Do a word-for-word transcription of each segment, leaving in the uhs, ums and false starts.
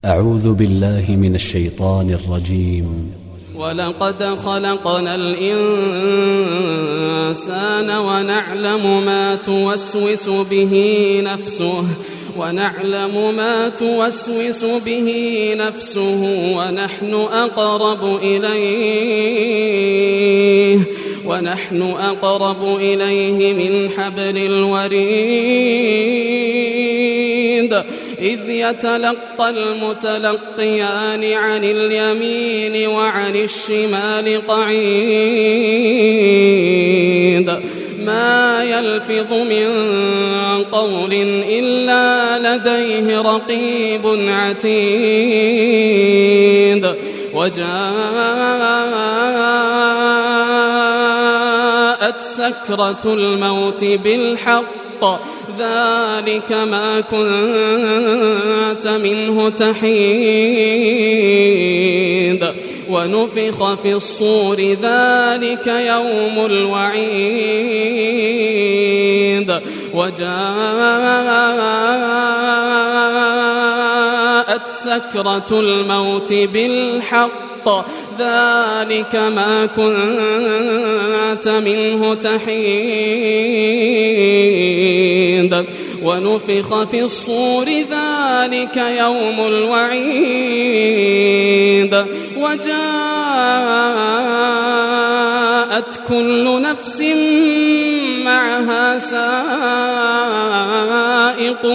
أعوذ بالله من الشيطان الرجيم. ولقد خلقنا الإنسان ونعلم ما توسوس به نفسه ونعلم ما توسوس به نفسه ونحن أقرب إليه ونحن أقرب إليه من حبل الوريد إذ يتلقى المتلقيان عن اليمين وعن الشمال قعيد ما يلفظ من قول إلا لديه رقيب عتيد وجاءت سكرة الموت بالحق ذلك ما كنت منه تحيد ونفخ في الصور ذلك يوم الوعيد وجاءت سكرة الموت بالحق ذلك ما كنت منه تحيد ونفخ في الصور ذلك يوم الوعيد وجاءت كل نفس معها سائق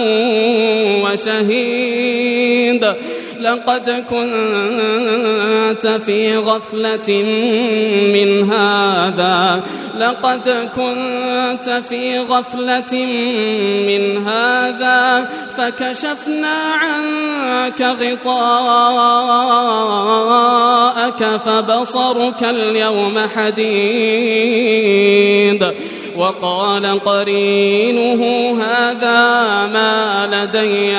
وشهيد لقد كنت في غفلة من هذا لقد كنت في غفلة من هذا فكشفنا عنك غطاءك فبصرك اليوم حديد وقال قرينه هذا ما لدي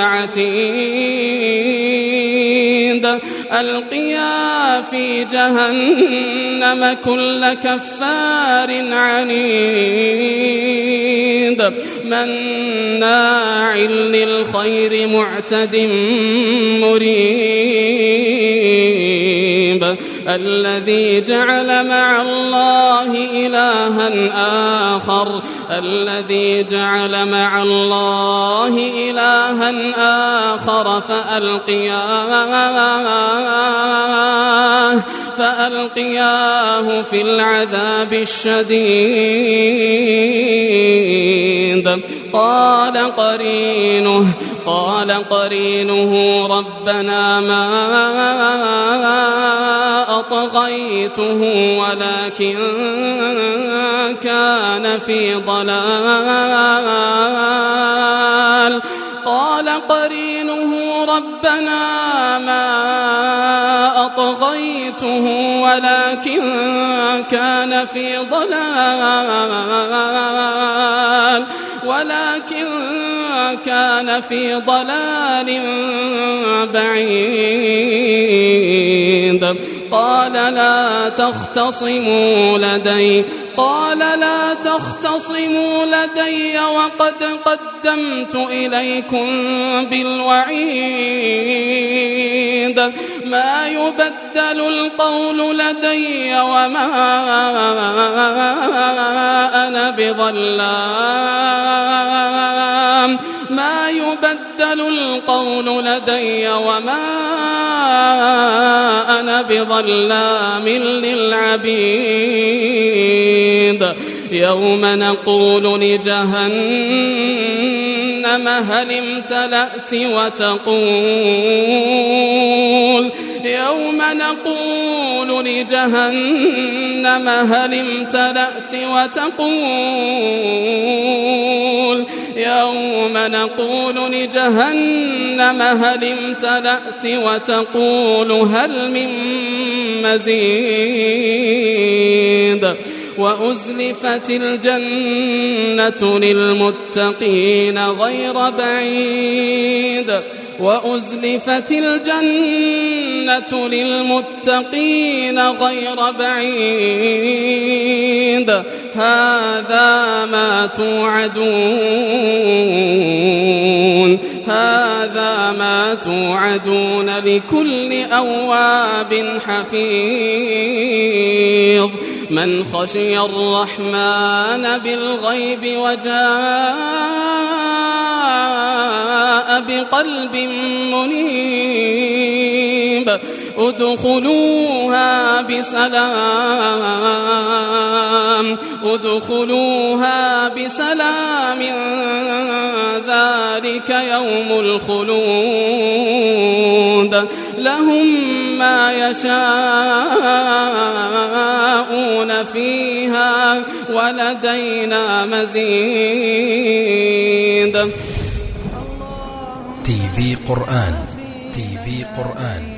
عتيد ألقيا في جهنم كل كفار عنيد مناع للخير معتد مريب الذي جعل مع الله إلها آخر الذي جعل مع الله إلها آخر فألقياه فألقياه في العذاب الشديد قال قرينه قال قرينه ربنا ما أطغيته ولكن كان في ضلال قال قرينه ربنا ما أطغيته ولكن كان في ضلال ولكن كان في ضلال بعيد قال لا تختصموا لدي قال لا تختصموا لدي وقد قدمت إليكم بالوعيد ما يبدل القول لدي وما أنا بظلام ما يبدل القول لدي وما أنا بظلام للعبيد يوم نقول لجهنم هل امتلأت وتقول يوم نقول لجهنم هل امتلأت وتقول يوم نقول لجهنم هل امتلأت وتقول هل من مزيد وأزلفت الجنة للمتقين غير بعيد وأزلفت الجنة للمتقين غير بعيد هذا ما توعدون هذا ما توعدون لكل أواب حفيظ من خشي الرحمن بالغيب وجاء بقلب منيب ادخلوها بسلام ادخلوها بسلام ذلك يوم الخلود لهم ما يشاءون فيها ولدينا مزيد. تي في قرآن تي في قرآن